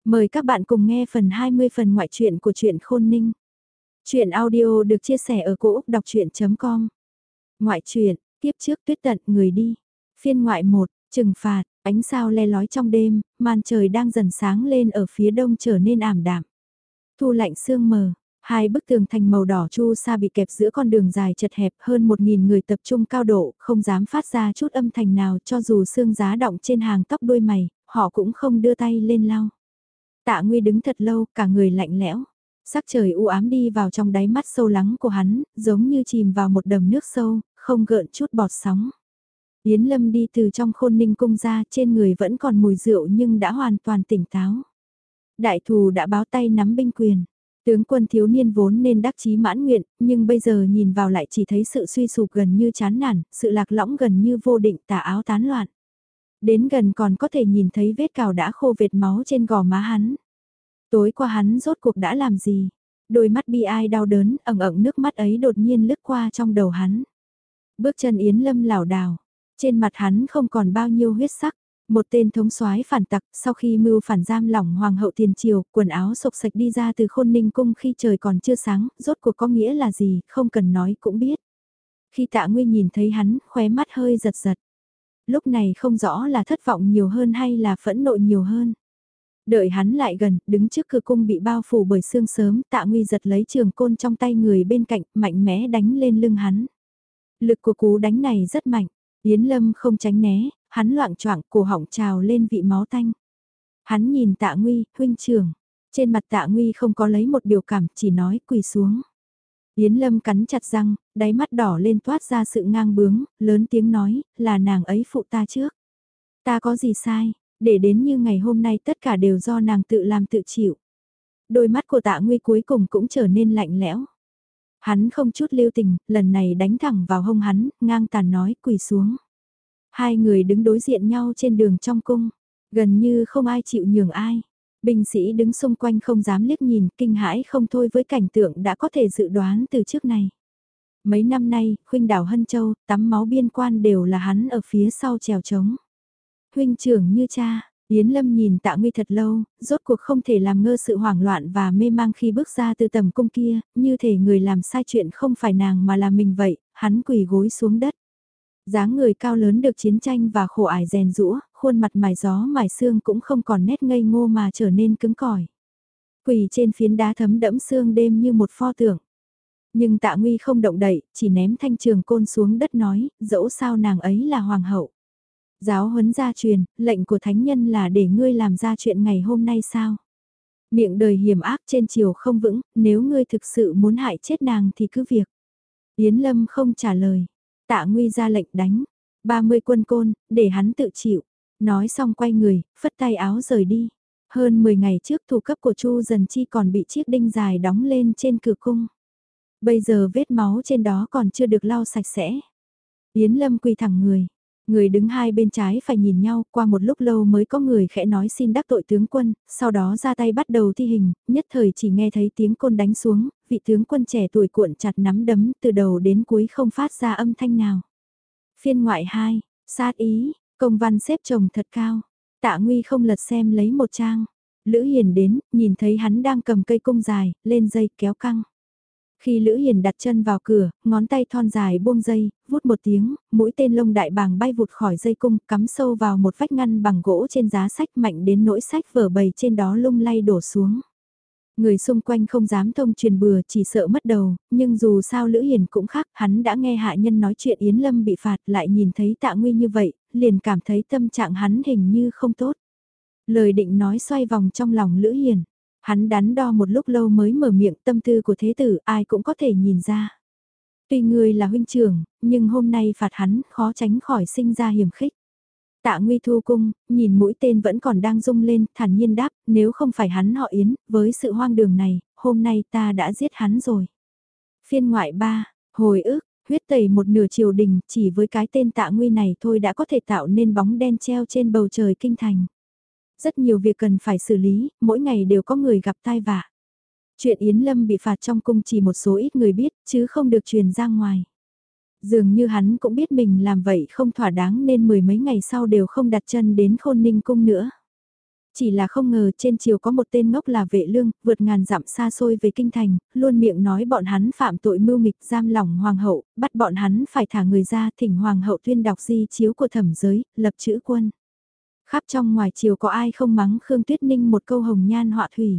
Mời các bạn cùng nghe phần 20 phần ngoại truyện của truyện Khôn Ninh. Truyện audio được chia sẻ ở cỗ đọc chuyện.com. Ngoại truyện, tiếp trước tuyết tận người đi. Phiên ngoại 1, trừng phạt, ánh sao le lói trong đêm, màn trời đang dần sáng lên ở phía đông trở nên ảm đạm. Thu lạnh sương mờ, hai bức tường thành màu đỏ chu sa bị kẹp giữa con đường dài chật hẹp, hơn 1.000 người tập trung cao độ, không dám phát ra chút âm thanh nào, cho dù sương giá đọng trên hàng tóc đuôi mày, họ cũng không đưa tay lên lau. Tạ Nguy đứng thật lâu, cả người lạnh lẽo. Sắc trời u ám đi vào trong đáy mắt sâu lắng của hắn, giống như chìm vào một đầm nước sâu, không gợn chút bọt sóng. Yến Lâm đi từ trong Khôn Ninh cung ra, trên người vẫn còn mùi rượu nhưng đã hoàn toàn tỉnh táo. Đại thù đã báo tay nắm binh quyền. Tướng quân thiếu niên vốn nên đắc chí mãn nguyện, nhưng bây giờ nhìn vào lại chỉ thấy sự suy sụp gần như chán nản, sự lạc lõng gần như vô định, tà áo tán loạn. Đến gần còn có thể nhìn thấy vết cào đã khô vệt máu trên gò má hắn. Tối qua hắn rốt cuộc đã làm gì? Đôi mắt bi ai đau đớn, ẩn ẩn nước mắt ấy đột nhiên lướt qua trong đầu hắn. Bước chân Yến Lâm lảo đảo, trên mặt hắn không còn bao nhiêu huyết sắc. Một tên thống soái phản tặc, sau khi mưu phản giam lỏng hoàng hậu tiền triều, quần áo sộc sạch đi ra từ Khôn Ninh cung khi trời còn chưa sáng, rốt cuộc có nghĩa là gì, không cần nói cũng biết. Khi Tạ Nguy nhìn thấy hắn, khóe mắt hơi giật giật. Lúc này không rõ là thất vọng nhiều hơn hay là phẫn nộ nhiều hơn. Đợi hắn lại gần, đứng trước cửa cung bị bao phủ bởi sương sớm, Tạ Nguy giật lấy trường côn trong tay người bên cạnh, mạnh mẽ đánh lên lưng hắn. Lực của cú đánh này rất mạnh, Yến Lâm không tránh né, hắn loạng choạng, cổ họng trào lên vị máu tanh. Hắn nhìn Tạ Nguy, huynh trưởng, trên mặt Tạ Nguy không có lấy một biểu cảm, chỉ nói quỳ xuống. Yến Lâm cắn chặt răng, đáy mắt đỏ lên toát ra sự ngang bướng, lớn tiếng nói, là nàng ấy phụ ta trước. Ta có gì sai, để đến như ngày hôm nay tất cả đều do nàng tự làm tự chịu. Đôi mắt của Tạ Nguy cuối cùng cũng trở nên lạnh lẽo. Hắn không chút lưu tình, lần này đánh thẳng vào hông hắn, ngang tàn nói quỳ xuống. Hai người đứng đối diện nhau trên đường trong cung, gần như không ai chịu nhường ai. Binh sĩ đứng xung quanh không dám liếc nhìn, kinh hãi không thôi với cảnh tượng đã có thể dự đoán từ trước này. Mấy năm nay, Khuynh đảo Hân Châu, tắm máu biên quan đều là hắn ở phía sau chèo trống. Huynh trưởng như cha, Yến Lâm nhìn Tạ Nguy thật lâu, rốt cuộc không thể làm ngơ sự hoảng loạn và mê mang khi bước ra từ tầm cung kia, như thể người làm sai chuyện không phải nàng mà là mình vậy, hắn quỳ gối xuống đất. Dáng người cao lớn được chiến tranh và khổ ải rèn rũa, khuôn mặt mài gió mài xương cũng không còn nét ngây ngô mà trở nên cứng cỏi. Quỳ trên phiến đá thấm đẫm xương đêm như một pho tượng. Nhưng Tạ Nguy không động đậy, chỉ ném thanh trường côn xuống đất nói, dẫu sao nàng ấy là hoàng hậu. Giáo huấn gia truyền, lệnh của thánh nhân là để ngươi làm ra chuyện ngày hôm nay sao? Miệng đời hiểm ác trên chiều không vững, nếu ngươi thực sự muốn hại chết nàng thì cứ việc. Yến Lâm không trả lời. Tạ Nguy ra lệnh đánh. 30 quân côn, để hắn tự chịu. Nói xong quay người, phất tay áo rời đi. Hơn 10 ngày trước thủ cấp của Chu Dần Chi còn bị chiếc đinh dài đóng lên trên cửa cung. Bây giờ vết máu trên đó còn chưa được lau sạch sẽ. Yến Lâm quỳ thẳng người. Người đứng hai bên trái phải nhìn nhau, qua một lúc lâu mới có người khẽ nói xin đắc tội tướng quân, sau đó ra tay bắt đầu thi hình, nhất thời chỉ nghe thấy tiếng côn đánh xuống, vị tướng quân trẻ tuổi cuộn chặt nắm đấm từ đầu đến cuối không phát ra âm thanh nào. Phiên ngoại 2, sát ý, công văn xếp chồng thật cao, Tạ Nguy không lật xem lấy một trang. Lữ Hiền đến, nhìn thấy hắn đang cầm cây cung dài, lên dây kéo căng. Khi Lữ Hiền đặt chân vào cửa, ngón tay thon dài buông dây, vút một tiếng, mũi tên lông đại bàng bay vụt khỏi dây cung, cắm sâu vào một vách ngăn bằng gỗ trên giá sách mạnh đến nỗi sách vở bày trên đó lung lay đổ xuống. Người xung quanh không dám thông truyền bừa chỉ sợ mất đầu, nhưng dù sao Lữ Hiền cũng khác, hắn đã nghe hạ nhân nói chuyện Yến Lâm bị phạt lại nhìn thấy Tạ Nguy như vậy, liền cảm thấy tâm trạng hắn hình như không tốt. Lời định nói xoay vòng trong lòng Lữ Hiền. Hắn đắn đo một lúc lâu mới mở miệng, tâm tư của thế tử ai cũng có thể nhìn ra. Tuy người là huynh trưởng, nhưng hôm nay phạt hắn khó tránh khỏi sinh ra hiểm khích. Tạ Nguy thu cung, nhìn mũi tên vẫn còn đang rung lên, thản nhiên đáp, nếu không phải hắn họ Yến, với sự hoang đường này, hôm nay ta đã giết hắn rồi. Phiên ngoại 3, hồi ức, huyết tẩy một nửa triều đình, chỉ với cái tên Tạ Nguy này thôi đã có thể tạo nên bóng đen treo trên bầu trời kinh thành. Rất nhiều việc cần phải xử lý, mỗi ngày đều có người gặp tai vạ. Chuyện Yến Lâm bị phạt trong cung chỉ một số ít người biết, chứ không được truyền ra ngoài. Dường như hắn cũng biết mình làm vậy không thỏa đáng nên mười mấy ngày sau đều không đặt chân đến Khôn Ninh cung nữa. Chỉ là không ngờ trên triều có một tên ngốc là Vệ Lương, vượt ngàn dặm xa xôi về kinh thành, luôn miệng nói bọn hắn phạm tội mưu nghịch giam lỏng hoàng hậu, bắt bọn hắn phải thả người ra, thỉnh hoàng hậu tuyên đọc di chiếu của thẩm giới, lập chữ quân. Khắp trong ngoài triều có ai không mắng Khương Tuyết Ninh một câu hồng nhan họa thủy.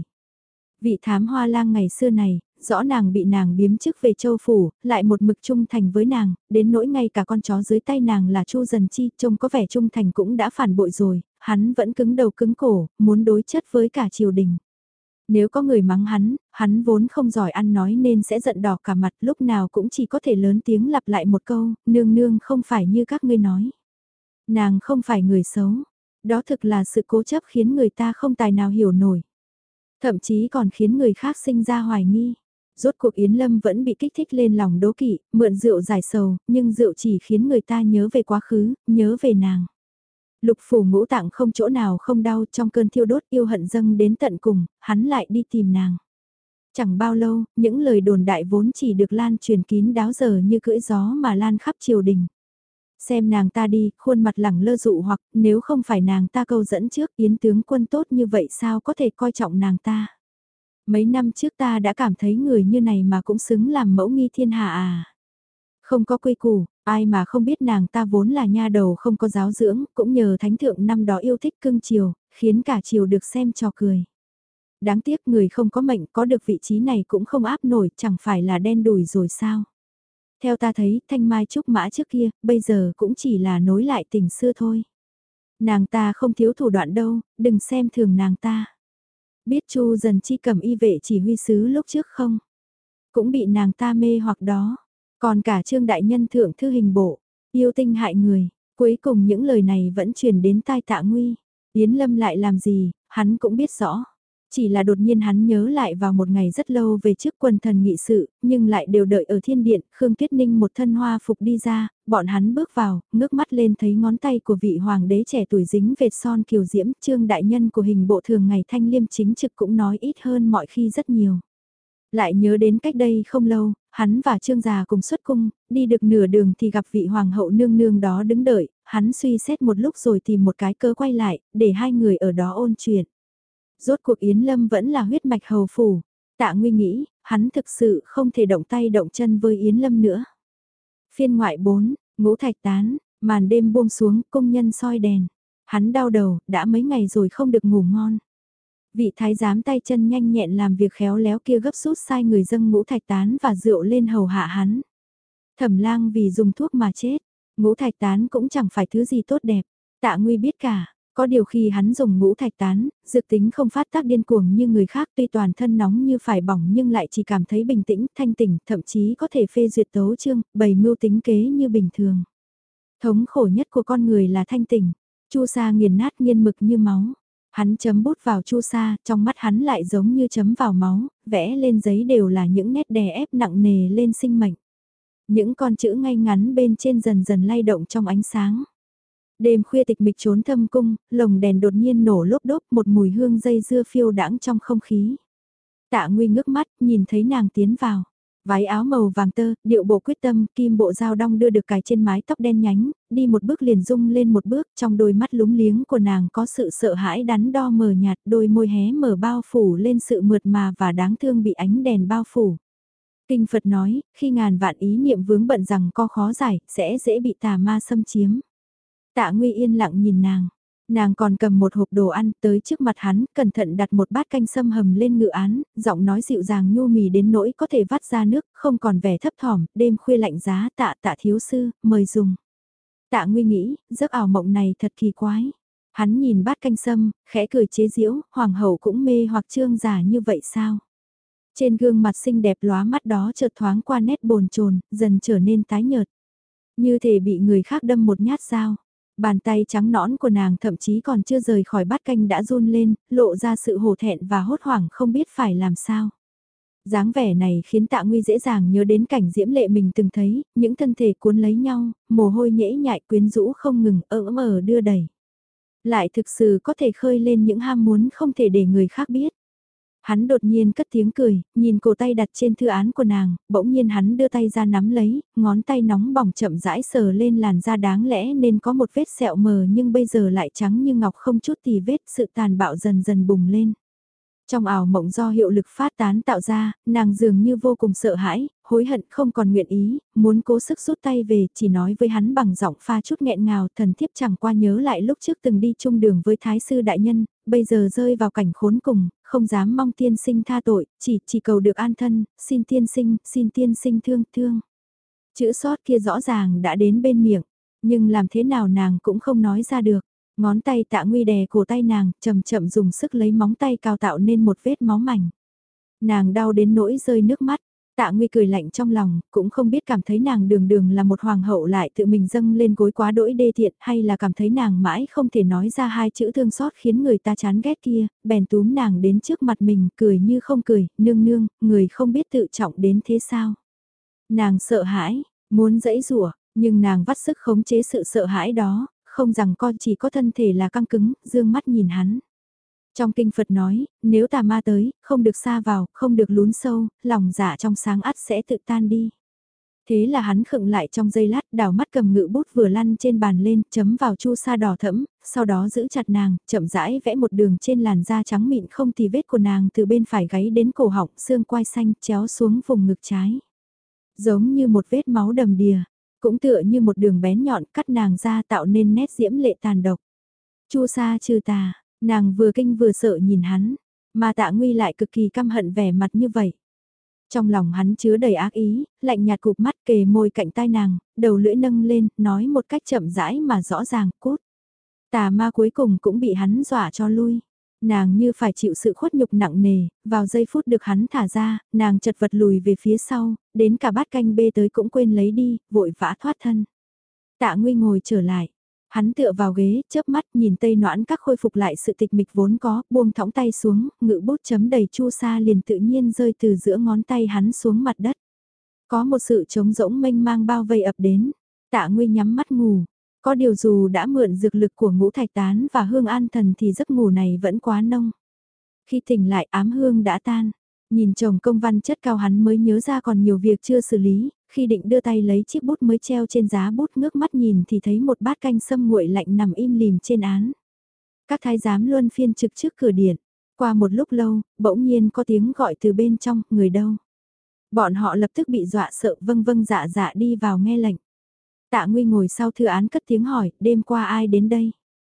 Vị thám hoa lang ngày xưa này, rõ nàng bị nàng biếm chức về châu phủ, lại một mực trung thành với nàng, đến nỗi ngay cả con chó dưới tay nàng là Chu Dần Chi, trông có vẻ trung thành cũng đã phản bội rồi, hắn vẫn cứng đầu cứng cổ, muốn đối chất với cả triều đình. Nếu có người mắng hắn vốn không giỏi ăn nói nên sẽ giận đỏ cả mặt, lúc nào cũng chỉ có thể lớn tiếng lặp lại một câu, nương nương không phải như các ngươi nói. Nàng không phải người xấu, đó thực là sự cố chấp khiến người ta không tài nào hiểu nổi. Thậm chí còn khiến người khác sinh ra hoài nghi. Rốt cuộc Yến Lâm vẫn bị kích thích lên lòng đố kỵ, mượn rượu giải sầu, nhưng rượu chỉ khiến người ta nhớ về quá khứ, nhớ về nàng. Lục phủ ngũ tạng không chỗ nào không đau, trong cơn thiêu đốt yêu hận dâng đến tận cùng, hắn lại đi tìm nàng. Chẳng bao lâu, những lời đồn đại vốn chỉ được lan truyền kín đáo giờ như cưỡi gió mà lan khắp triều đình. Xem nàng ta đi, khuôn mặt lẳng lơ dụ hoặc nếu không phải nàng ta câu dẫn trước Yến tướng quân tốt như vậy sao có thể coi trọng nàng ta. Mấy năm trước ta đã cảm thấy người như này mà cũng xứng làm mẫu nghi thiên hạ à. Không có quy củ, ai mà không biết nàng ta vốn là nha đầu không có giáo dưỡng, cũng nhờ thánh thượng năm đó yêu thích cưng chiều, khiến cả triều được xem trò cười. Đáng tiếc người không có mệnh có được vị trí này cũng không áp nổi, chẳng phải là đen đủi rồi sao. Theo ta thấy, thanh mai trúc mã trước kia, bây giờ cũng chỉ là nối lại tình xưa thôi. Nàng ta không thiếu thủ đoạn đâu, đừng xem thường nàng ta. Biết Chu Dần Chi cầm y vệ chỉ huy sứ lúc trước không? Cũng bị nàng ta mê hoặc đó. Còn cả Trương Đại Nhân thượng thư hình bộ, yêu tinh hại người. Cuối cùng những lời này vẫn truyền đến tai Tạ Nguy. Yến Lâm lại làm gì, hắn cũng biết rõ. Chỉ là đột nhiên hắn nhớ lại vào một ngày rất lâu về trước quần thần nghị sự, nhưng lại đều đợi ở thiên điện, Khương Tuyết Ninh một thân hoa phục đi ra, bọn hắn bước vào, ngước mắt lên thấy ngón tay của vị hoàng đế trẻ tuổi dính vệt son kiều diễm, Trương Đại Nhân của hình bộ thường ngày thanh liêm chính trực cũng nói ít hơn mọi khi rất nhiều. Lại nhớ đến cách đây không lâu, hắn và Trương già cùng xuất cung, đi được nửa đường thì gặp vị hoàng hậu nương nương đó đứng đợi, hắn suy xét một lúc rồi tìm một cái cớ quay lại, để hai người ở đó ôn chuyện. Rốt cuộc Yến Lâm vẫn là huyết mạch hầu phủ. Tạ Nguy nghĩ, hắn thực sự không thể động tay động chân với Yến Lâm nữa. Phiên ngoại 4, ngũ thạch tán, màn đêm buông xuống, công nhân soi đèn. Hắn đau đầu, đã mấy ngày rồi không được ngủ ngon. Vị thái giám tay chân nhanh nhẹn làm việc khéo léo kia gấp rút sai người dâng ngũ thạch tán và rượu lên hầu hạ hắn. Thẩm Lang vì dùng thuốc mà chết, ngũ thạch tán cũng chẳng phải thứ gì tốt đẹp. Tạ Nguy biết cả. Có điều khi hắn dùng ngũ thạch tán, dược tính không phát tác điên cuồng như người khác tuy toàn thân nóng như phải bỏng nhưng lại chỉ cảm thấy bình tĩnh, thanh tỉnh, thậm chí có thể phê duyệt tấu chương, bày mưu tính kế như bình thường. Thống khổ nhất của con người là thanh tỉnh, chu sa nghiền nát nghiên mực như máu. Hắn chấm bút vào chu sa, trong mắt hắn lại giống như chấm vào máu, vẽ lên giấy đều là những nét đè ép nặng nề lên sinh mệnh. Những con chữ ngay ngắn bên trên dần dần lay động trong ánh sáng. Đêm khuya tịch mịch trốn thâm cung, lồng đèn đột nhiên nổ lốp đốp một mùi hương dây dưa phiêu đãng trong không khí. Tạ Nguy ngước mắt, nhìn thấy nàng tiến vào. Váy áo màu vàng tơ, điệu bộ quyết tâm, kim bộ dao đong đưa được cài trên mái tóc đen nhánh, đi một bước liền rung lên một bước, trong đôi mắt lúng liếng của nàng có sự sợ hãi đắn đo mờ nhạt, đôi môi hé mở bao phủ lên sự mượt mà và đáng thương bị ánh đèn bao phủ. Kinh Phật nói, khi ngàn vạn ý niệm vướng bận rằng co khó giải, sẽ dễ bị tà ma xâm chiếm. Tạ Nguy yên lặng nhìn nàng còn cầm một hộp đồ ăn tới trước mặt hắn, cẩn thận đặt một bát canh sâm hầm lên ngự án, giọng nói dịu dàng nhu mì đến nỗi có thể vắt ra nước, không còn vẻ thấp thỏm, đêm khuya lạnh giá tạ thiếu sư, mời dùng. Tạ Nguy nghĩ, giấc ảo mộng này thật kỳ quái. Hắn nhìn bát canh sâm, khẽ cười chế giễu, hoàng hậu cũng mê hoặc Trương giả như vậy sao? Trên gương mặt xinh đẹp lóa mắt đó chợt thoáng qua nét bồn chồn, dần trở nên tái nhợt. Như thể bị người khác đâm một nhát dao. Bàn tay trắng nõn của nàng thậm chí còn chưa rời khỏi bát canh đã run lên, lộ ra sự hổ thẹn và hốt hoảng không biết phải làm sao. Dáng vẻ này khiến Tạ Nguy dễ dàng nhớ đến cảnh diễm lệ mình từng thấy, những thân thể cuốn lấy nhau, mồ hôi nhễ nhại quyến rũ không ngừng ở đưa đẩy. Lại thực sự có thể khơi lên những ham muốn không thể để người khác biết. Hắn đột nhiên cất tiếng cười, nhìn cổ tay đặt trên thư án của nàng, bỗng nhiên hắn đưa tay ra nắm lấy, ngón tay nóng bỏng chậm rãi sờ lên làn da đáng lẽ nên có một vết sẹo mờ nhưng bây giờ lại trắng như ngọc không chút tì vết, sự tàn bạo dần dần bùng lên. Trong ảo mộng do hiệu lực phát tán tạo ra, nàng dường như vô cùng sợ hãi, hối hận không còn nguyện ý, muốn cố sức rút tay về, chỉ nói với hắn bằng giọng pha chút nghẹn ngào, thần thiếp chẳng qua nhớ lại lúc trước từng đi chung đường với thái sư đại nhân, bây giờ rơi vào cảnh khốn cùng, không dám mong tiên sinh tha tội, chỉ cầu được an thân, xin tiên sinh thương thương. Chữ sót kia rõ ràng đã đến bên miệng, nhưng làm thế nào nàng cũng không nói ra được. Ngón tay Tạ Nguy đè cổ tay nàng, chậm chậm dùng sức lấy móng tay cao tạo nên một vết máu mảnh. Nàng đau đến nỗi rơi nước mắt, Tạ Nguy cười lạnh trong lòng, cũng không biết cảm thấy nàng đường đường là một hoàng hậu lại tự mình dâng lên gối quá đỗi đê tiện hay là cảm thấy nàng mãi không thể nói ra hai chữ thương xót khiến người ta chán ghét kia, bèn túm nàng đến trước mặt mình cười như không cười, nương nương, người không biết tự trọng đến thế sao. Nàng sợ hãi, muốn giãy giụa, nhưng nàng vắt sức khống chế sự sợ hãi đó, không rằng con chỉ có thân thể là căng cứng, dương mắt nhìn hắn. Trong kinh Phật nói, nếu tà ma tới, không được xa vào, không được lún sâu, lòng dạ trong sáng ắt sẽ tự tan đi. Thế là hắn khựng lại trong giây lát, đảo mắt cầm ngự bút vừa lăn trên bàn lên, chấm vào chu sa đỏ thẫm, sau đó giữ chặt nàng, chậm rãi vẽ một đường trên làn da trắng mịn không tì vết của nàng từ bên phải gáy đến cổ họng, xương quai xanh chéo xuống vùng ngực trái. Giống như một vết máu đầm đìa, cũng tựa như một đường bén nhọn cắt nàng ra tạo nên nét diễm lệ tàn độc. Chu sa trừ tà, nàng vừa kinh vừa sợ nhìn hắn, mà Tạ Nguy lại cực kỳ căm hận vẻ mặt như vậy. Trong lòng hắn chứa đầy ác ý, lạnh nhạt cụp mắt kề môi cạnh tai nàng, đầu lưỡi nâng lên, nói một cách chậm rãi mà rõ ràng, cút. Tà ma cuối cùng cũng bị hắn dọa cho lui. Nàng như phải chịu sự khuất nhục nặng nề, vào giây phút được hắn thả ra, nàng chật vật lùi về phía sau, đến cả bát canh bê tới cũng quên lấy đi, vội vã thoát thân. Tạ Nguy ngồi trở lại, hắn tựa vào ghế, chớp mắt nhìn Tây Noãn Các khôi phục lại sự tịch mịch vốn có, buông thõng tay xuống, ngự bút chấm đầy chu sa liền tự nhiên rơi từ giữa ngón tay hắn xuống mặt đất. Có một sự trống rỗng mênh mang bao vây ập đến, Tạ Nguy nhắm mắt ngủ. Có điều dù đã mượn dược lực của ngũ thạch tán và hương an thần thì giấc ngủ này vẫn quá nông. Khi tỉnh lại ám hương đã tan, nhìn chồng công văn chất cao hắn mới nhớ ra còn nhiều việc chưa xử lý, khi định đưa tay lấy chiếc bút mới treo trên giá bút ngước mắt nhìn thì thấy một bát canh sâm nguội lạnh nằm im lìm trên án. Các thái giám luân phiên trực trước cửa điện, qua một lúc lâu, bỗng nhiên có tiếng gọi từ bên trong, người đâu. Bọn họ lập tức bị dọa sợ vâng vâng dạ dạ đi vào nghe lệnh. Tạ Nguy ngồi sau thư án cất tiếng hỏi, đêm qua ai đến đây?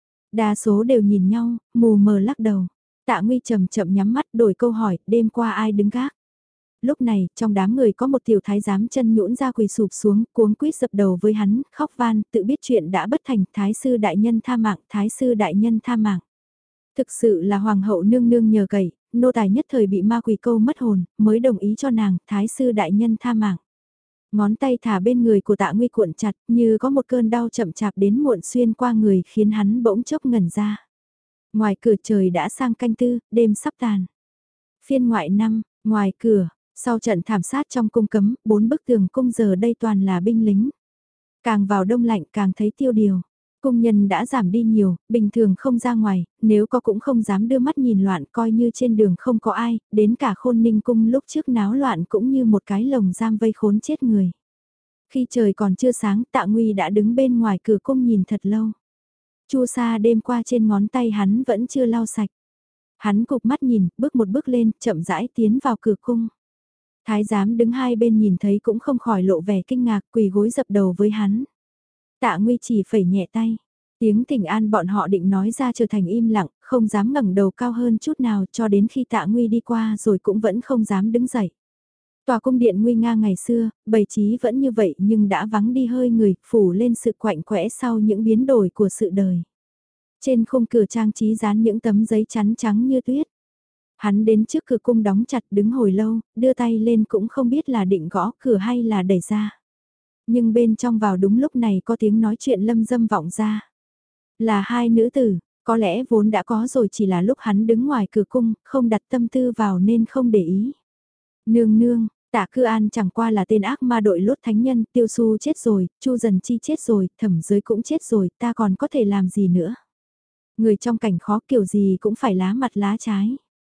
Đa số đều nhìn nhau, mù mờ lắc đầu. Tạ Nguy chậm chậm nhắm mắt đổi câu hỏi, đêm qua ai đứng gác? Lúc này, trong đám người có một tiểu thái giám chân nhũn ra quỳ sụp xuống, cuống quýt dập đầu với hắn, khóc van, tự biết chuyện đã bất thành, thái sư đại nhân tha mạng, thái sư đại nhân tha mạng. Thực sự là hoàng hậu nương nương nhờ cậy, nô tài nhất thời bị ma quỷ câu mất hồn, mới đồng ý cho nàng, thái sư đại nhân tha mạng. Ngón tay thả bên người của Tạ Nguy cuộn chặt như có một cơn đau chậm chạp đến muộn xuyên qua người khiến hắn bỗng chốc ngẩn ra. Ngoài cửa trời đã sang canh tư, đêm sắp tàn. Phiên ngoại 5, ngoài cửa, sau trận thảm sát trong cung cấm, 4 bức tường cung giờ đây toàn là binh lính. Càng vào đông lạnh càng thấy tiêu điều. Cung nhân đã giảm đi nhiều, bình thường không ra ngoài, nếu có cũng không dám đưa mắt nhìn loạn coi như trên đường không có ai, đến cả Khôn Ninh cung lúc trước náo loạn cũng như một cái lồng giam vây khốn chết người. Khi trời còn chưa sáng Tạ Nguy đã đứng bên ngoài cửa cung nhìn thật lâu. Chu sa đêm qua trên ngón tay hắn vẫn chưa lau sạch. Hắn cụp mắt nhìn, bước một bước lên, chậm rãi tiến vào cửa cung. Thái giám đứng hai bên nhìn thấy cũng không khỏi lộ vẻ kinh ngạc quỳ gối dập đầu với hắn. Tạ Nguy chỉ phẩy nhẹ tay. Tiếng thỉnh an bọn họ định nói ra trở thành im lặng, không dám ngẩng đầu cao hơn chút nào cho đến khi Tạ Nguy đi qua rồi cũng vẫn không dám đứng dậy. Tòa cung điện nguy nga ngày xưa, bày trí vẫn như vậy nhưng đã vắng đi hơi người, phủ lên sự quạnh quẽ sau những biến đổi của sự đời. Trên khung cửa trang trí dán những tấm giấy chắn trắng như tuyết. Hắn đến trước cửa cung đóng chặt đứng hồi lâu, đưa tay lên cũng không biết là định gõ cửa hay là đẩy ra. Nhưng bên trong vào đúng lúc này có tiếng nói chuyện lâm dâm vọng ra. Là hai nữ tử, có lẽ vốn đã có rồi chỉ là lúc hắn đứng ngoài cửa cung, không đặt tâm tư vào nên không để ý. Nương nương, Tạ Cư An chẳng qua là tên ác ma đội lốt thánh nhân, Tiêu Su chết rồi, Chu Dần Chi chết rồi, Thẩm Giới cũng chết rồi, ta còn có thể làm gì nữa. Người trong cảnh khó kiểu gì cũng phải lá mặt lá trái.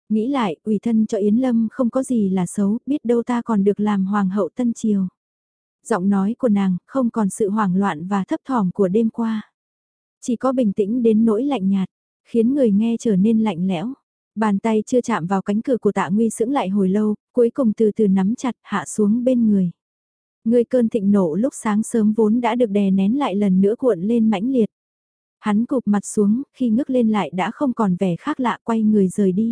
Nghĩ lại, ủy thân cho Yến Lâm không có gì là xấu, biết đâu ta còn được làm hoàng hậu Tân Triều. Giọng nói của nàng không còn sự hoảng loạn và thấp thỏm của đêm qua. Chỉ có bình tĩnh đến nỗi lạnh nhạt, khiến người nghe trở nên lạnh lẽo. Bàn tay chưa chạm vào cánh cửa của Tạ Nguy sững lại hồi lâu, cuối cùng từ từ nắm chặt hạ xuống bên người. Người cơn thịnh nộ lúc sáng sớm vốn đã được đè nén lại lần nữa cuộn lên mãnh liệt. Hắn cụp mặt xuống, khi ngước lên lại đã không còn vẻ khác lạ, quay người rời đi.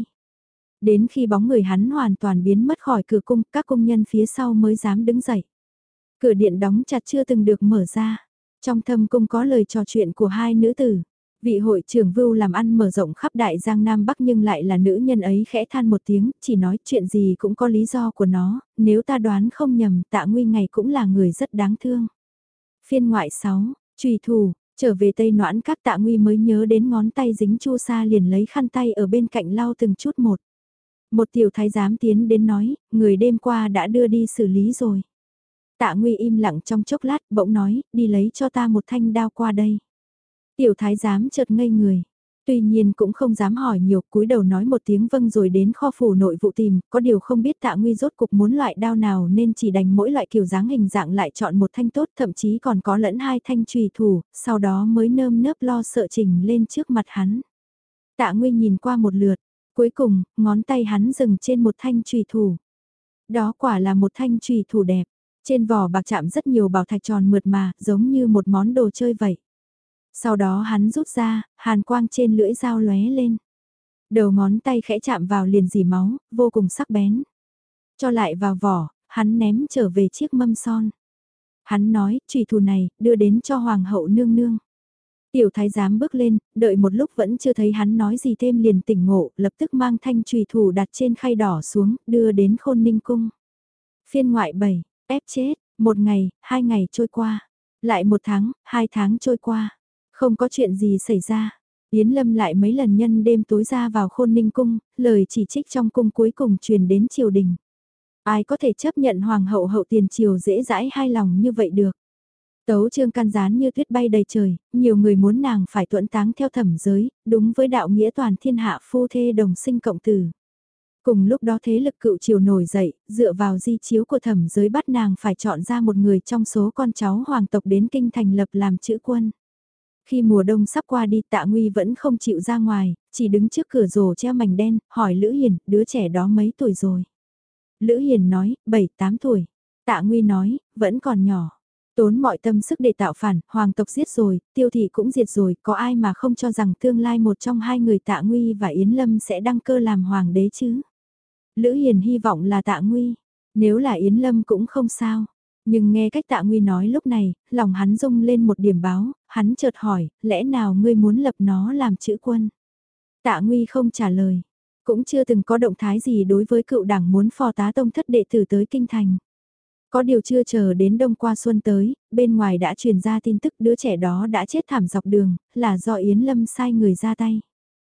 Đến khi bóng người hắn hoàn toàn biến mất khỏi cửa cung, các cung nhân phía sau mới dám đứng dậy. Cửa điện đóng chặt chưa từng được mở ra. Trong thâm cung có lời trò chuyện của hai nữ tử. Vị hội trưởng Vưu làm ăn mở rộng khắp đại giang Nam Bắc nhưng lại là nữ nhân ấy khẽ than một tiếng, chỉ nói chuyện gì cũng có lý do của nó, nếu ta đoán không nhầm Tạ Nguy ngày cũng là người rất đáng thương. Phiên ngoại 6, trùy thủ, trở về Tây Noãn các Tạ Nguy mới nhớ đến ngón tay dính chu sa liền lấy khăn tay ở bên cạnh lau từng chút một. Một tiểu thái giám tiến đến nói, người đêm qua đã đưa đi xử lý rồi. Tạ Nguy im lặng trong chốc lát, bỗng nói, đi lấy cho ta một thanh đao qua đây. Tiểu thái giám chợt ngây người. Tuy nhiên cũng không dám hỏi nhiều, cúi đầu nói một tiếng vâng rồi đến kho phủ nội vụ tìm, có điều không biết Tạ Nguy rốt cục muốn loại đao nào nên chỉ đành mỗi loại kiểu dáng hình dạng lại chọn một thanh tốt, thậm chí còn có lẫn hai thanh chùy thủ, sau đó mới nơm nớp lo sợ trình lên trước mặt hắn. Tạ Nguy nhìn qua một lượt, cuối cùng, ngón tay hắn dừng trên một thanh chùy thủ. Đó quả là một thanh chùy thủ đẹp, trên vỏ bạc chạm rất nhiều bảo thạch tròn mượt mà, giống như một món đồ chơi vậy. Sau đó hắn rút ra, hàn quang trên lưỡi dao lóe lên. Đầu ngón tay khẽ chạm vào liền dì máu, vô cùng sắc bén. Cho lại vào vỏ, hắn ném trở về chiếc mâm son. Hắn nói, chùy thủ này, đưa đến cho hoàng hậu nương nương. Tiểu thái giám bước lên, đợi một lúc vẫn chưa thấy hắn nói gì thêm liền tỉnh ngộ, lập tức mang thanh chùy thủ đặt trên khay đỏ xuống, đưa đến Khôn Ninh cung. Phiên ngoại 7, ép chết, một ngày, 2 ngày trôi qua. Lại 1 tháng, 2 tháng trôi qua. Không có chuyện gì xảy ra. Yến Lâm lại mấy lần nhân đêm tối ra vào Khôn Ninh cung, lời chỉ trích trong cung cuối cùng truyền đến triều đình. Ai có thể chấp nhận hoàng hậu hậu tiền triều dễ dãi hai lòng như vậy được. Tấu chương can gián như tuyết bay đầy trời, nhiều người muốn nàng phải tuẫn táng theo thẩm giới, đúng với đạo nghĩa toàn thiên hạ phu thê đồng sinh cộng tử. Cùng lúc đó thế lực cựu triều nổi dậy, dựa vào di chiếu của thẩm giới bắt nàng phải chọn ra một người trong số con cháu hoàng tộc đến kinh thành lập làm chữ quân. Khi mùa đông sắp qua đi Tạ Nguy vẫn không chịu ra ngoài, chỉ đứng trước cửa rổ treo mảnh đen, hỏi Lữ Hiền, đứa trẻ đó mấy tuổi rồi? Lữ Hiền nói, 7-8 tuổi. Tạ Nguy nói, vẫn còn nhỏ. Tốn mọi tâm sức để tạo phản, hoàng tộc giết rồi, tiêu thị cũng diệt rồi, có ai mà không cho rằng tương lai một trong hai người Tạ Nguy và Yến Lâm sẽ đăng cơ làm hoàng đế chứ? Lữ Hiền hy vọng là Tạ Nguy, nếu là Yến Lâm cũng không sao. Nhưng nghe cách Tạ Nguy nói lúc này, lòng hắn rung lên một điểm báo, hắn chợt hỏi, lẽ nào ngươi muốn lập nó làm chữ quân? Tạ Nguy không trả lời, cũng chưa từng có động thái gì đối với cựu đảng muốn phò tá tông thất đệ tử tới kinh thành. Có điều chưa chờ đến đông qua xuân tới, bên ngoài đã truyền ra tin tức đứa trẻ đó đã chết thảm dọc đường, là do Yến Lâm sai người ra tay.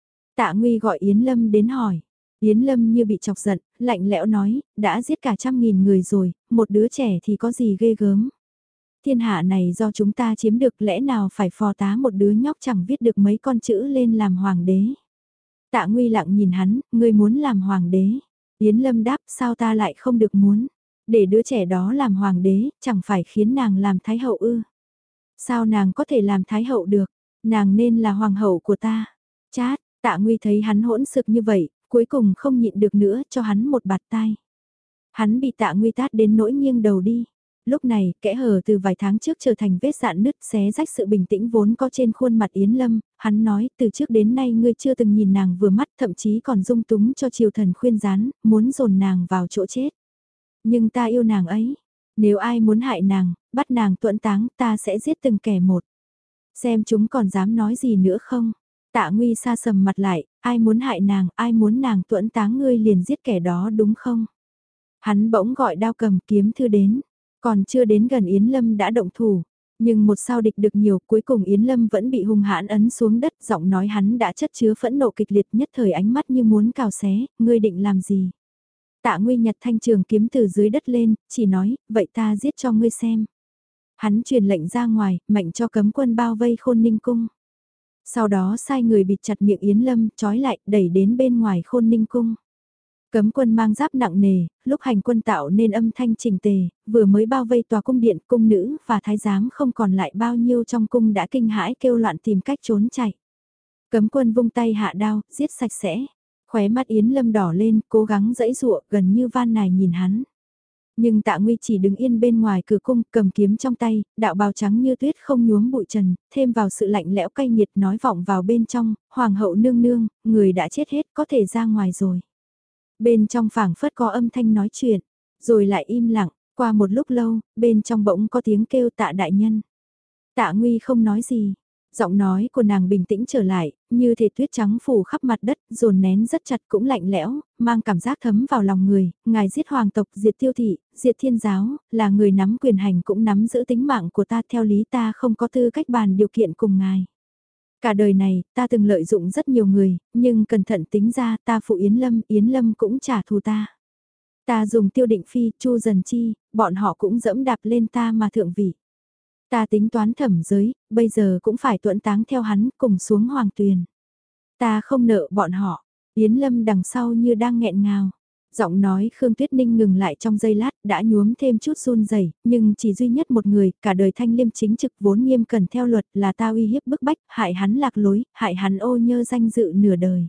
Tạ Nguy gọi Yến Lâm đến hỏi. Yến Lâm như bị chọc giận, lạnh lẽo nói, đã giết cả 100.000 người rồi, một đứa trẻ thì có gì ghê gớm. Thiên hạ này do chúng ta chiếm được lẽ nào phải phò tá một đứa nhóc chẳng viết được mấy con chữ lên làm hoàng đế. Tạ Nguy lặng nhìn hắn, ngươi muốn làm hoàng đế. Yến Lâm đáp sao ta lại không được muốn. Để đứa trẻ đó làm hoàng đế, chẳng phải khiến nàng làm thái hậu ư. Sao nàng có thể làm thái hậu được, nàng nên là hoàng hậu của ta. Chát, Tạ Nguy thấy hắn hỗn xực như vậy, cuối cùng không nhịn được nữa cho hắn một bạt tai. Hắn bị Tạ Nguy tát đến nỗi nghiêng đầu đi. Lúc này, kẽ hở từ vài tháng trước trở thành vết dạn nứt xé rách sự bình tĩnh vốn có trên khuôn mặt Yến Lâm, hắn nói từ trước đến nay ngươi chưa từng nhìn nàng vừa mắt thậm chí còn dung túng cho triều thần khuyên gián, muốn dồn nàng vào chỗ chết. Nhưng ta yêu nàng ấy, nếu ai muốn hại nàng, bắt nàng tuẫn táng ta sẽ giết từng kẻ một. Xem chúng còn dám nói gì nữa không? Tạ Nguy sa sầm mặt lại, ai muốn hại nàng, ai muốn nàng tuẫn táng ngươi liền giết kẻ đó đúng không? Hắn bỗng gọi đao cầm kiếm thư đến, còn chưa đến gần Yến Lâm đã động thủ. Nhưng một sao địch được nhiều, cuối cùng Yến Lâm vẫn bị hung hãn ấn xuống đất, giọng nói hắn đã chất chứa phẫn nộ kịch liệt nhất thời ánh mắt như muốn cào xé, ngươi định làm gì? Tạ Nguy nhặt thanh trường kiếm từ dưới đất lên, chỉ nói, vậy ta giết cho ngươi xem. Hắn truyền lệnh ra ngoài, mệnh cho cấm quân bao vây Khôn Ninh cung. Sau đó sai người bịt chặt miệng Yến Lâm, trói lại, đẩy đến bên ngoài Khôn Ninh cung. Cấm quân mang giáp nặng nề, lúc hành quân tạo nên âm thanh chỉnh tề, vừa mới bao vây tòa cung điện, cung nữ và thái giám không còn lại bao nhiêu trong cung đã kinh hãi kêu loạn tìm cách trốn chạy. Cấm quân vung tay hạ đao, giết sạch sẽ. Khóe mắt Yến Lâm đỏ lên, cố gắng giãy giụa, gần như van nài nhìn hắn. Nhưng Tạ Nguy chỉ đứng yên bên ngoài cửa cung, cầm kiếm trong tay, đạo bào trắng như tuyết không nhuốm bụi trần, thêm vào sự lạnh lẽo cay nghiệt nói vọng vào bên trong, hoàng hậu nương nương, người đã chết hết, có thể ra ngoài rồi. Bên trong phảng phất có âm thanh nói chuyện, rồi lại im lặng, qua một lúc lâu, bên trong bỗng có tiếng kêu Tạ đại nhân. Tạ Nguy không nói gì. Giọng nói của nàng bình tĩnh trở lại, như thể tuyết trắng phủ khắp mặt đất, dồn nén rất chặt cũng lạnh lẽo, mang cảm giác thấm vào lòng người, ngài giết hoàng tộc, diệt tiêu thị, diệt thiên giáo, là người nắm quyền hành cũng nắm giữ tính mạng của ta, theo lý ta không có tư cách bàn điều kiện cùng ngài. Cả đời này, ta từng lợi dụng rất nhiều người, nhưng cẩn thận tính ra ta phụ Yến Lâm cũng trả thù ta. Ta dùng Tiêu Định Phi, Chu Dần Chi, bọn họ cũng dẫm đạp lên ta mà thượng vị. Ta tính toán thẩm giới, bây giờ cũng phải tuẫn táng theo hắn cùng xuống hoàng tuyền. Ta không nợ bọn họ, Yến Lâm đằng sau như đang nghẹn ngào. Giọng nói Khương Tuyết Ninh ngừng lại trong giây lát, đã nhuốm thêm chút run rẩy, nhưng chỉ duy nhất một người, cả đời thanh liêm chính trực vốn nghiêm cẩn theo luật là ta uy hiếp bức bách, hại hắn lạc lối, hại hắn ô nhơ danh dự nửa đời.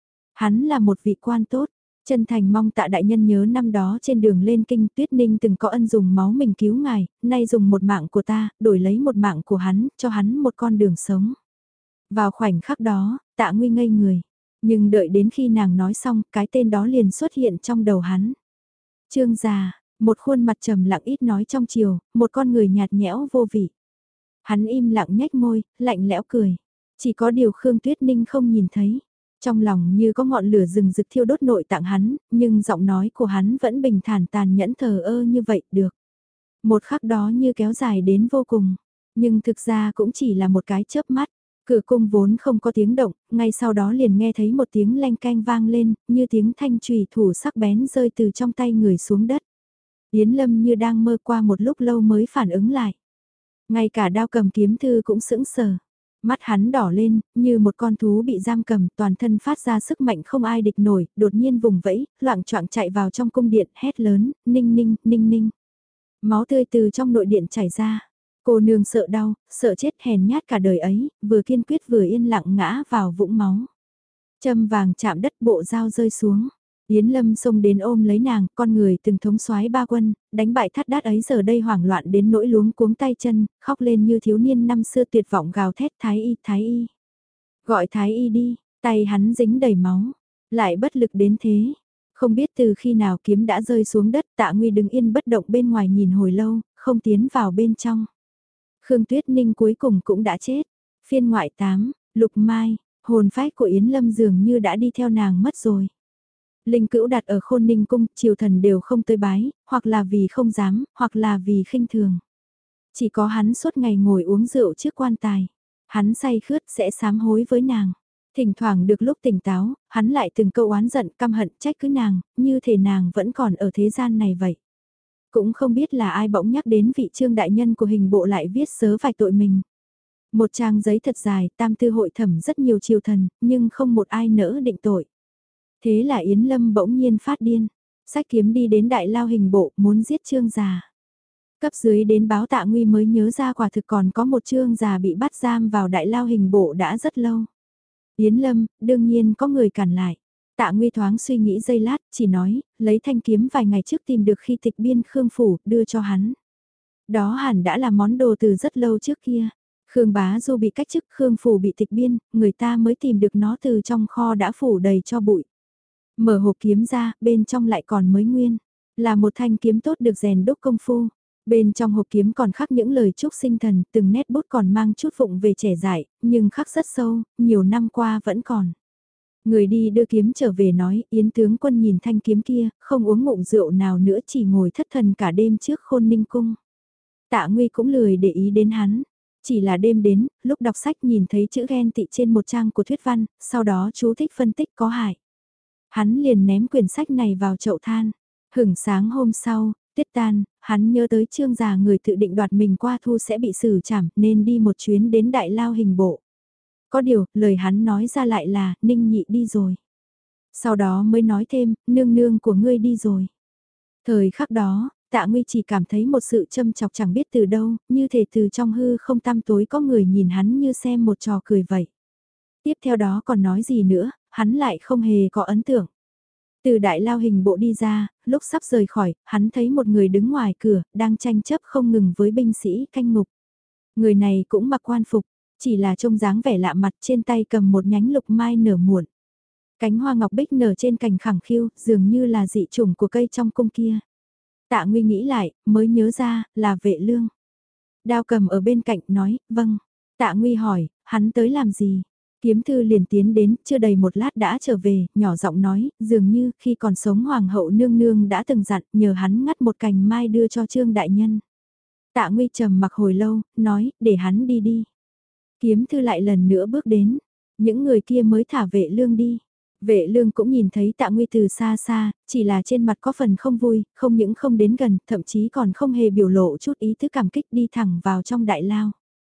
Hắn là một vị quan tốt, chân thành mong Tạ đại nhân nhớ năm đó trên đường lên kinh Tuyết Ninh từng có ân dùng máu mình cứu ngài, nay dùng một mạng của ta, đổi lấy một mạng của hắn, cho hắn một con đường sống. Vào khoảnh khắc đó, Tạ Nguy ngây người, nhưng đợi đến khi nàng nói xong, cái tên đó liền xuất hiện trong đầu hắn. Trương già, một khuôn mặt trầm lặng ít nói trong chiều, một con người nhạt nhẽo vô vị. Hắn im lặng nhếch môi, lạnh lẽo cười. Chỉ có điều Khương Tuyết Ninh không nhìn thấy. Trong lòng như có ngọn lửa rừng rực thiêu đốt nội tạng hắn, nhưng giọng nói của hắn vẫn bình thản tàn nhẫn thờ ơ như vậy được. Một khắc đó như kéo dài đến vô cùng, nhưng thực ra cũng chỉ là một cái chớp mắt. Cửa cung vốn không có tiếng động, ngay sau đó liền nghe thấy một tiếng leng keng vang lên, như tiếng thanh chùy thủ sắc bén rơi từ trong tay người xuống đất. Yến Lâm như đang mơ qua một lúc lâu mới phản ứng lại. Ngay cả đao cầm kiếm thư cũng sững sờ. Mắt hắn đỏ lên, như một con thú bị giam cầm, toàn thân phát ra sức mạnh không ai địch nổi, đột nhiên vùng vẫy, loạng choạng chạy vào trong cung điện, hét lớn, ninh ninh, ninh ninh. Máu tươi từ trong nội điện chảy ra. Cô nương sợ đau, sợ chết hèn nhát cả đời ấy, vừa kiên quyết vừa yên lặng ngã vào vũng máu. Châm vàng chạm đất, bộ dao rơi xuống. Yến Lâm xông đến ôm lấy nàng, con người từng thống soái ba quân, đánh bại Thát Đát ấy giờ đây hoảng loạn đến nỗi luống cuống tay chân, khóc lên như thiếu niên năm xưa tuyệt vọng gào thét thái y, thái y. Gọi thái y đi, tay hắn dính đầy máu, lại bất lực đến thế. Không biết từ khi nào kiếm đã rơi xuống đất, Tạ Nguy đứng yên bất động bên ngoài nhìn hồi lâu, không tiến vào bên trong. Khương Tuyết Ninh cuối cùng cũng đã chết. Phiên ngoại 8, Lục Mai, hồn phách của Yến Lâm dường như đã đi theo nàng mất rồi. Linh cữu đặt ở Khôn Ninh cung, triều thần đều không tới bái, hoặc là vì không dám, hoặc là vì khinh thường. Chỉ có hắn suốt ngày ngồi uống rượu trước quan tài. Hắn say khướt sẽ sám hối với nàng. Thỉnh thoảng được lúc tỉnh táo, hắn lại từng câu oán giận căm hận trách cứ nàng, như thể nàng vẫn còn ở thế gian này vậy. Cũng không biết là ai bỗng nhắc đến vị trương đại nhân của hình bộ lại viết sớ vạch tội mình. Một trang giấy thật dài, tam tư hội thẩm rất nhiều triều thần, nhưng không một ai nỡ định tội. Thế là Yến Lâm bỗng nhiên phát điên, xách kiếm đi đến đại lao hình bộ muốn giết trương già. Cấp dưới đến báo Tạ Nguy mới nhớ ra quả thực còn có một trương già bị bắt giam vào đại lao hình bộ đã rất lâu. Yến Lâm, đương nhiên có người cản lại. Tạ Nguy thoáng suy nghĩ giây lát, chỉ nói, lấy thanh kiếm vài ngày trước tìm được khi tịch biên Khương Phủ, đưa cho hắn. Đó hẳn đã là món đồ từ rất lâu trước kia. Khương Bá Du bị cách chức, Khương Phủ bị tịch biên, người ta mới tìm được nó từ trong kho đã phủ đầy cho bụi. Mở hộp kiếm ra, bên trong lại còn mới nguyên. Là một thanh kiếm tốt được rèn đúc công phu. Bên trong hộp kiếm còn khắc những lời chúc sinh thần, từng nét bút còn mang chút vụng về trẻ dại, nhưng khắc rất sâu, nhiều năm qua vẫn còn. Người đi đưa kiếm trở về nói, Yến tướng quân nhìn thanh kiếm kia, không uống ngụm rượu nào nữa chỉ ngồi thất thần cả đêm trước Khôn Ninh cung. Tạ Nguy cũng lười để ý đến hắn. Chỉ là đêm đến, lúc đọc sách nhìn thấy chữ ghen tị trên một trang của thuyết văn, sau đó chú thích phân tích có hại. Hắn liền ném quyển sách này vào chậu than. Hửng sáng hôm sau, tuyết tan, hắn nhớ tới trương già người tự định đoạt mình qua thu sẽ bị xử trảm nên đi một chuyến đến đại lao hình bộ. Có điều, lời hắn nói ra lại là, Ninh Nhị đi rồi. Sau đó mới nói thêm, nương nương của ngươi đi rồi. Thời khắc đó, Tạ Nguy chỉ cảm thấy một sự châm chọc chẳng biết từ đâu, như thể từ trong hư không tăm tối có người nhìn hắn như xem một trò cười vậy. Tiếp theo đó còn nói gì nữa, hắn lại không hề có ấn tượng. Từ đại lao hình bộ đi ra, lúc sắp rời khỏi, hắn thấy một người đứng ngoài cửa, đang tranh chấp không ngừng với binh sĩ canh ngục. Người này cũng mặc quan phục, chỉ là trông dáng vẻ lạ mặt, trên tay cầm một nhánh lục mai nở muộn. Cánh hoa ngọc bích nở trên cành khẳng khiu, dường như là dị chủng của cây trong cung kia. Tạ Nguy nghĩ lại, mới nhớ ra, là Vệ Lương. Đao cầm ở bên cạnh nói, vâng. Tạ Nguy hỏi, hắn tới làm gì? Kiếm thư liền tiến đến, chưa đầy một lát đã trở về, nhỏ giọng nói, dường như khi còn sống hoàng hậu nương nương đã từng dặn, nhờ hắn ngắt một cành mai đưa cho Trương đại nhân. Tạ Nguy trầm mặc hồi lâu, nói, để hắn đi đi. Kiếm thư lại lần nữa bước đến, những người kia mới thả Vệ Lương đi. Vệ Lương cũng nhìn thấy Tạ Nguy từ xa xa, chỉ là trên mặt có phần không vui, không những không đến gần, thậm chí còn không hề biểu lộ chút ý thức cảm kích, đi thẳng vào trong đại lao.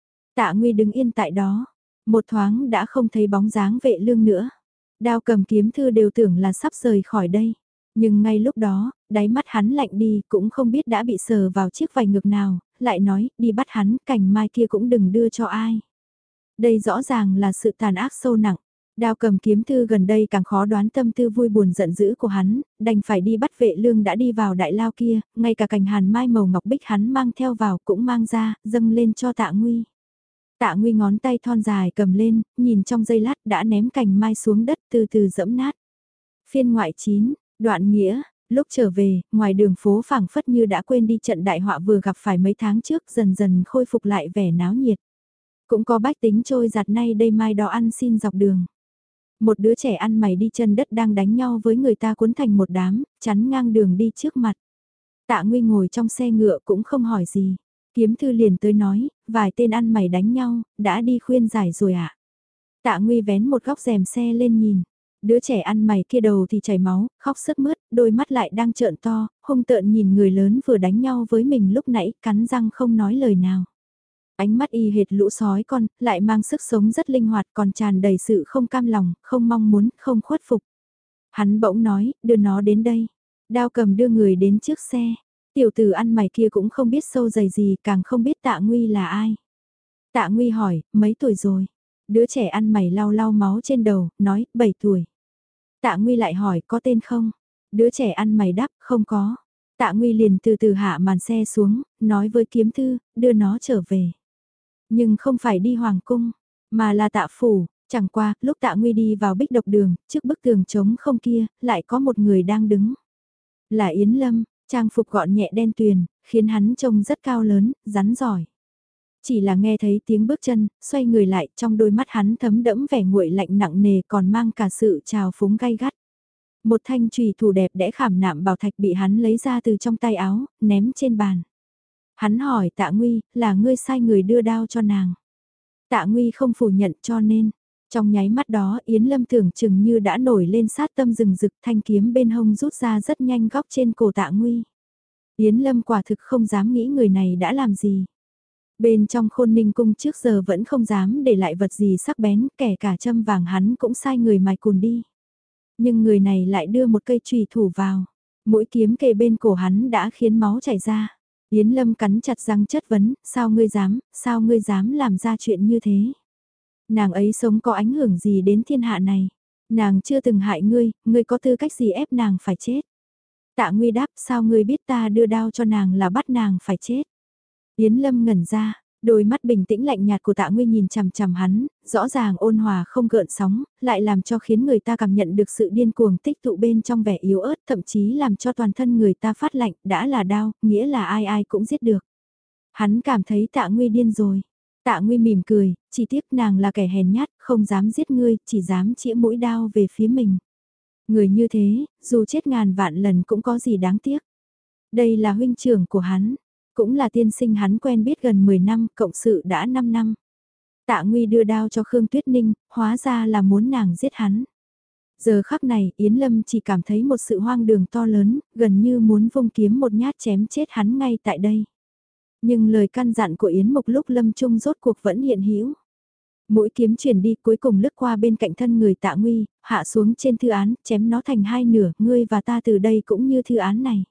Tạ Nguy đứng yên tại đó, một thoáng đã không thấy bóng dáng Vệ Lương nữa. Đao cầm kiếm thư đều tưởng là sắp rời khỏi đây. Nhưng ngay lúc đó, đáy mắt hắn lạnh đi, cũng không biết đã bị sờ vào chiếc vành ngực nào, lại nói, đi bắt hắn, cành mai kia cũng đừng đưa cho ai. Đây rõ ràng là sự tàn ác sâu nặng. Đao cầm kiếm thư gần đây càng khó đoán tâm tư vui buồn giận dữ của hắn, đành phải đi bắt Vệ Lương đã đi vào đại lao kia, ngay cả cành hàn mai màu ngọc bích hắn mang theo vào cũng mang ra, dâng lên cho Tạ Nguy. Tạ Nguy ngón tay thon dài cầm lên, nhìn trong giây lát đã ném cành mai xuống đất từ từ dẫm nát. Phiên ngoại 9, đoạn nghĩa, lúc trở về, ngoài đường phố phảng phất như đã quên đi trận đại họa vừa gặp phải mấy tháng trước, dần dần khôi phục lại vẻ náo nhiệt. Cũng có bách tính trôi giặt nay đây mai đó ăn xin dọc đường. Một đứa trẻ ăn mày đi chân đất đang đánh nhau với người ta cuốn thành một đám, chắn ngang đường đi trước mặt. Tạ Nguy ngồi trong xe ngựa cũng không hỏi gì. Kiếm thư liền tới nói, vài tên ăn mày đánh nhau, đã đi khuyên giải rồi ạ. Tạ Nguy vén một góc rèm xe lên nhìn. Đứa trẻ ăn mày kia đầu thì chảy máu, khóc sướt mướt, đôi mắt lại đang trợn to, hung tợn nhìn người lớn vừa đánh nhau với mình lúc nãy, cắn răng không nói lời nào. Ánh mắt y hệt lũ sói con, lại mang sức sống rất linh hoạt còn tràn đầy sự không cam lòng, không mong muốn, không khuất phục. Hắn bỗng nói, đưa nó đến đây. Đao cầm đưa người đến trước xe. Tiểu tử ăn mày kia cũng không biết sâu dày gì, càng không biết Tạ Nguy là ai. Tạ Nguy hỏi, mấy tuổi rồi? Đứa trẻ ăn mày lau lau máu trên đầu, nói, 7 tuổi. Tạ Nguy lại hỏi, có tên không? Đứa trẻ ăn mày đáp, không có. Tạ Nguy liền từ từ hạ màn xe xuống, nói với kiếm thư, đưa nó trở về. Nhưng không phải đi hoàng cung, mà là Tạ phủ. Chẳng qua, lúc Tạ Nguy đi vào bích độc đường, trước bức tường trống không kia, lại có một người đang đứng. Là Yến Lâm, trang phục gọn nhẹ đen tuyền, khiến hắn trông rất cao lớn, rắn giỏi. Chỉ là nghe thấy tiếng bước chân, xoay người lại, trong đôi mắt hắn thấm đẫm vẻ nguội lạnh nặng nề còn mang cả sự trào phúng gay gắt. Một thanh chùy thủ đẹp đẽ khảm nạm bảo thạch bị hắn lấy ra từ trong tay áo, ném trên bàn. Hắn hỏi Tạ Nguy, là ngươi sai người đưa đao cho nàng. Tạ Nguy không phủ nhận cho nên, trong nháy mắt đó Yến Lâm tưởng chừng như đã nổi lên sát tâm rừng rực, thanh kiếm bên hông rút ra rất nhanh góc trên cổ Tạ Nguy. Yến Lâm quả thực không dám nghĩ người này đã làm gì. Bên trong Khôn Ninh cung trước giờ vẫn không dám để lại vật gì sắc bén, kể cả châm vàng hắn cũng sai người mài cùn đi. Nhưng người này lại đưa một cây chùy thủ vào, mũi kiếm kề bên cổ hắn đã khiến máu chảy ra. Yến Lâm cắn chặt răng chất vấn, sao ngươi dám làm ra chuyện như thế? Nàng ấy sống có ảnh hưởng gì đến thiên hạ này? Nàng chưa từng hại ngươi, ngươi có tư cách gì ép nàng phải chết? Tạ Nguy đáp, sao ngươi biết ta đưa đao cho nàng là bắt nàng phải chết? Yến Lâm ngẩn ra, đôi mắt bình tĩnh lạnh nhạt của Tạ Nguy nhìn chằm chằm hắn, rõ ràng ôn hòa không gợn sóng, lại làm cho khiến người ta cảm nhận được sự điên cuồng tích tụ bên trong vẻ yếu ớt, thậm chí làm cho toàn thân người ta phát lạnh, đã là đao, nghĩa là ai ai cũng giết được. Hắn cảm thấy Tạ Nguy điên rồi. Tạ Nguy mỉm cười, chỉ tiếc nàng là kẻ hèn nhát, không dám giết ngươi, chỉ dám chĩa mũi đao về phía mình. Người như thế, dù chết ngàn vạn lần cũng có gì đáng tiếc. Đây là huynh trưởng của hắn. Cũng là tiên sinh hắn quen biết gần 10 năm, cộng sự đã 5 năm. Tạ Nguy đưa đao cho Khương Tuyết Ninh, hóa ra là muốn nàng giết hắn. Giờ khắc này, Yến Lâm chỉ cảm thấy một sự hoang đường to lớn, gần như muốn vung kiếm một nhát chém chết hắn ngay tại đây. Nhưng lời căn dặn của Yến Mục lúc lâm chung rốt cuộc vẫn hiện hữu. Mũi kiếm chuyển đi cuối cùng lướt qua bên cạnh thân người Tạ Nguy, hạ xuống trên thư án, chém nó thành hai nửa, ngươi và ta từ đây cũng như thư án này.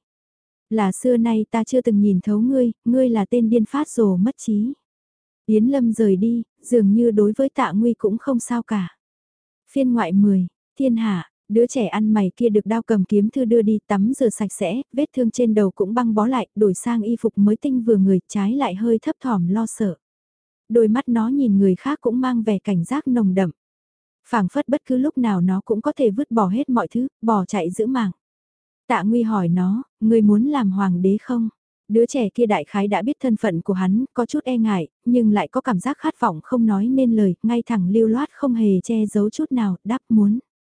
Là xưa nay ta chưa từng nhìn thấu ngươi, ngươi là tên điên phát rồ mất trí. Yến Lâm rời đi, dường như đối với Tạ Nguy cũng không sao cả. Phiên ngoại 10, thiên hạ, đứa trẻ ăn mày kia được đao cầm kiếm thư đưa đi tắm rửa sạch sẽ, vết thương trên đầu cũng băng bó lại, đổi sang y phục mới tinh vừa người, trái lại hơi thấp thỏm lo sợ. Đôi mắt nó nhìn người khác cũng mang vẻ cảnh giác nồng đậm. Phảng phất bất cứ lúc nào nó cũng có thể vứt bỏ hết mọi thứ, bỏ chạy giữ mạng. Tạ Nguy hỏi nó, ngươi muốn làm hoàng đế không? Đứa trẻ kia đại khái đã biết thân phận của hắn, có chút e ngại, nhưng lại có cảm giác khát vọng không nói nên lời, ngay thẳng lưu loát không hề che giấu chút nào, đáp muốn.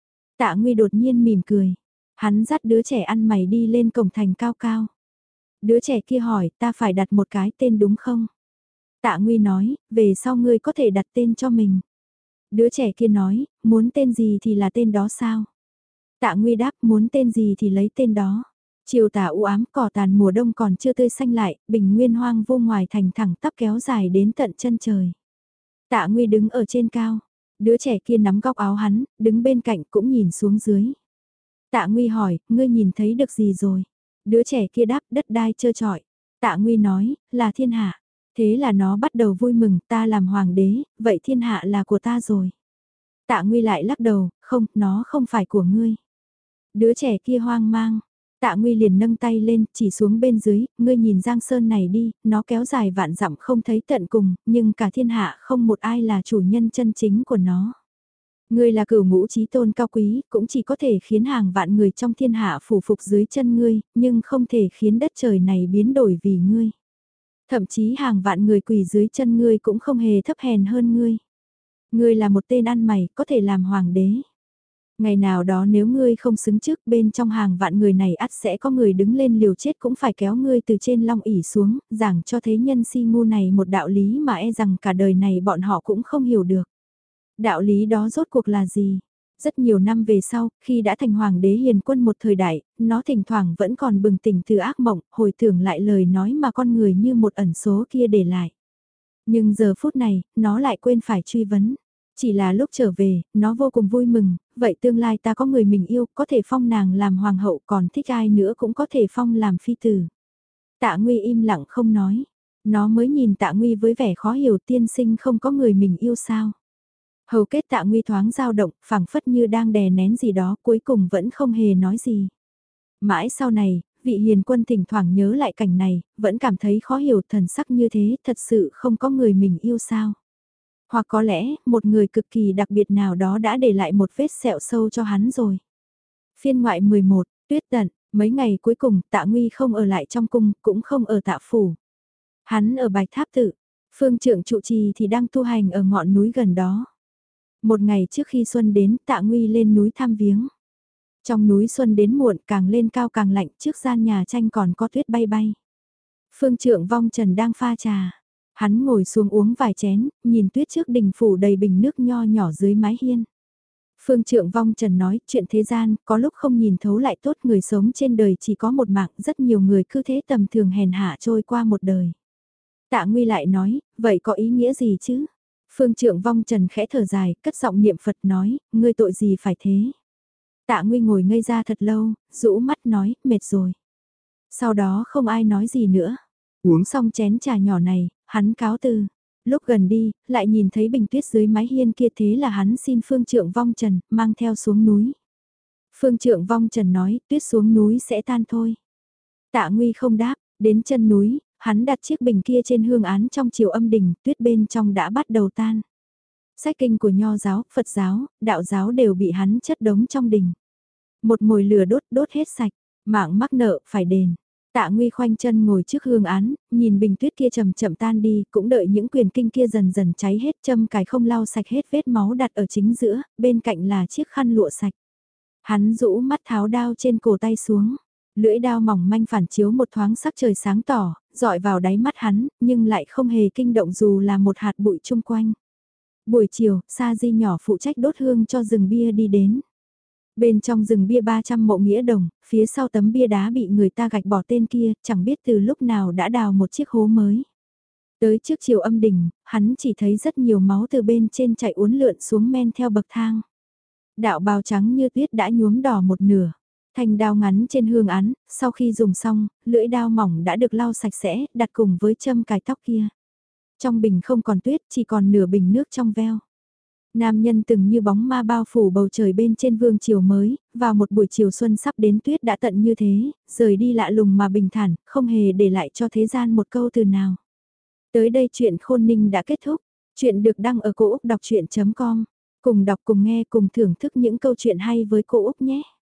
Tạ Nguy đột nhiên mỉm cười. Hắn dắt đứa trẻ ăn mày đi lên cổng thành cao cao. Đứa trẻ kia hỏi, ta phải đặt một cái tên đúng không? Tạ Nguy nói, về sau ngươi có thể đặt tên cho mình. Đứa trẻ kia nói, muốn tên gì thì là tên đó sao? Tạ Nguy đáp, muốn tên gì thì lấy tên đó. Chiều tà u ám, cỏ tàn mùa đông còn chưa tươi xanh lại, bình nguyên hoang vô ngoài thành thẳng tắp kéo dài đến tận chân trời. Tạ Nguy đứng ở trên cao, đứa trẻ kia nắm góc áo hắn, đứng bên cạnh cũng nhìn xuống dưới. Tạ Nguy hỏi, ngươi nhìn thấy được gì rồi? Đứa trẻ kia đáp, đất đai trơ trọi. Tạ Nguy nói, là thiên hạ. Thế là nó bắt đầu vui mừng, ta làm hoàng đế, vậy thiên hạ là của ta rồi. Tạ Nguy lại lắc đầu, không, nó không phải của ngươi. Đứa trẻ kia hoang mang. Tạ Nguy liền nâng tay lên, chỉ xuống bên dưới, ngươi nhìn Giang Sơn này đi, nó kéo dài vạn dặm không thấy tận cùng, nhưng cả thiên hạ không một ai là chủ nhân chân chính của nó. Ngươi là cửu ngũ chí tôn cao quý, cũng chỉ có thể khiến hàng vạn người trong thiên hạ phủ phục dưới chân ngươi, nhưng không thể khiến đất trời này biến đổi vì ngươi. Thậm chí hàng vạn người quỳ dưới chân ngươi cũng không hề thấp hèn hơn ngươi. Ngươi là một tên ăn mày, có thể làm hoàng đế. Ngày nào đó nếu ngươi không xứng trước bên trong hàng vạn người này ắt sẽ có người đứng lên liều chết cũng phải kéo ngươi từ trên long ỷ xuống, giảng cho thế nhân si ngu này một đạo lý mà e rằng cả đời này bọn họ cũng không hiểu được. Đạo lý đó rốt cuộc là gì? Rất nhiều năm về sau, khi đã thành hoàng đế hiền quân một thời đại, nó thỉnh thoảng vẫn còn bừng tỉnh từ ác mộng, hồi tưởng lại lời nói mà con người như một ẩn số kia để lại. Nhưng giờ phút này, nó lại quên phải truy vấn. Chỉ là lúc trở về, nó vô cùng vui mừng, vậy tương lai ta có người mình yêu, có thể phong nàng làm hoàng hậu, còn thích ai nữa cũng có thể phong làm phi tử. Tạ Nguy im lặng không nói. Nó mới nhìn Tạ Nguy với vẻ khó hiểu, tiên sinh không có người mình yêu sao. Hầu kết Tạ Nguy thoáng dao động, phảng phất như đang đè nén gì đó, cuối cùng vẫn không hề nói gì. Mãi sau này, vị hiền quân thỉnh thoảng nhớ lại cảnh này, vẫn cảm thấy khó hiểu, thần sắc như thế, thật sự không có người mình yêu sao. Hoặc có lẽ, một người cực kỳ đặc biệt nào đó đã để lại một vết sẹo sâu cho hắn rồi. Phiên ngoại 11, tuyết tận, mấy ngày cuối cùng Tạ Nguy không ở lại trong cung, cũng không ở Tạ Phủ. Hắn ở Bạch Tháp Tự, phương trượng trụ trì thì đang tu hành ở ngọn núi gần đó. Một ngày trước khi xuân đến, Tạ Nguy lên núi thăm viếng. Trong núi xuân đến muộn, càng lên cao càng lạnh, trước gian nhà tranh còn có tuyết bay bay. Phương trượng vong trần đang pha trà. Hắn ngồi xuống uống vài chén, nhìn tuyết trước đình phủ đầy bình nước nho nhỏ dưới mái hiên. Phương trượng vong trần nói, chuyện thế gian, có lúc không nhìn thấu lại tốt, người sống trên đời chỉ có một mạng, rất nhiều người cứ thế tầm thường hèn hạ trôi qua một đời. Tạ Nguy lại nói, vậy có ý nghĩa gì chứ? Phương trượng vong trần khẽ thở dài, cất giọng niệm Phật nói, ngươi tội gì phải thế? Tạ Nguy ngồi ngây ra thật lâu, rũ mắt nói, mệt rồi. Sau đó không ai nói gì nữa. Uống xong chén trà nhỏ này, hắn cáo từ. Lúc gần đi, lại nhìn thấy bình tuyết dưới mái hiên kia, thế là hắn xin phương trượng vong trần, mang theo xuống núi. Phương trượng vong trần nói, tuyết xuống núi sẽ tan thôi. Tạ Nguy không đáp, đến chân núi, hắn đặt chiếc bình kia trên hương án trong chiều âm đình, tuyết bên trong đã bắt đầu tan. Sách kinh của Nho giáo, Phật giáo, Đạo giáo đều bị hắn chất đống trong đình. Một mồi lửa đốt hết sạch, mạng mắc nợ phải đền. Tạ Nguy khoanh chân ngồi trước hương án, nhìn bình tuyết kia chậm chậm tan đi, cũng đợi những quyền kinh kia dần dần cháy hết, châm cài không lau sạch hết vết máu đặt ở chính giữa, bên cạnh là chiếc khăn lụa sạch. Hắn rũ mắt tháo đao trên cổ tay xuống, lưỡi đao mỏng manh phản chiếu một thoáng sắc trời sáng tỏ, dọi vào đáy mắt hắn, nhưng lại không hề kinh động dù là một hạt bụi chung quanh. Buổi chiều, Sa Di nhỏ phụ trách đốt hương cho rừng bia đi đến. Bên trong rừng bia 300 mộ nghĩa đồng, phía sau tấm bia đá bị người ta gạch bỏ tên kia, chẳng biết từ lúc nào đã đào một chiếc hố mới. Tới trước chiều âm đỉnh, hắn chỉ thấy rất nhiều máu từ bên trên chảy uốn lượn xuống men theo bậc thang. Đạo bào trắng như tuyết đã nhuốm đỏ một nửa. Thanh đao ngắn trên hương án, sau khi dùng xong, lưỡi đao mỏng đã được lau sạch sẽ, đặt cùng với châm cài tóc kia. Trong bình không còn tuyết, chỉ còn nửa bình nước trong veo. Nam nhân từng như bóng ma bao phủ bầu trời bên trên vương triều mới, vào một buổi chiều xuân sắp đến tuyết đã tận như thế, rời đi lạ lùng mà bình thản, không hề để lại cho thế gian một câu từ nào. Tới đây chuyện khôn ninh đã kết thúc, chuyện được đăng ở cô Úc Đọc Chuyện.com. Cùng đọc cùng nghe cùng thưởng thức những câu chuyện hay với cô Úc nhé.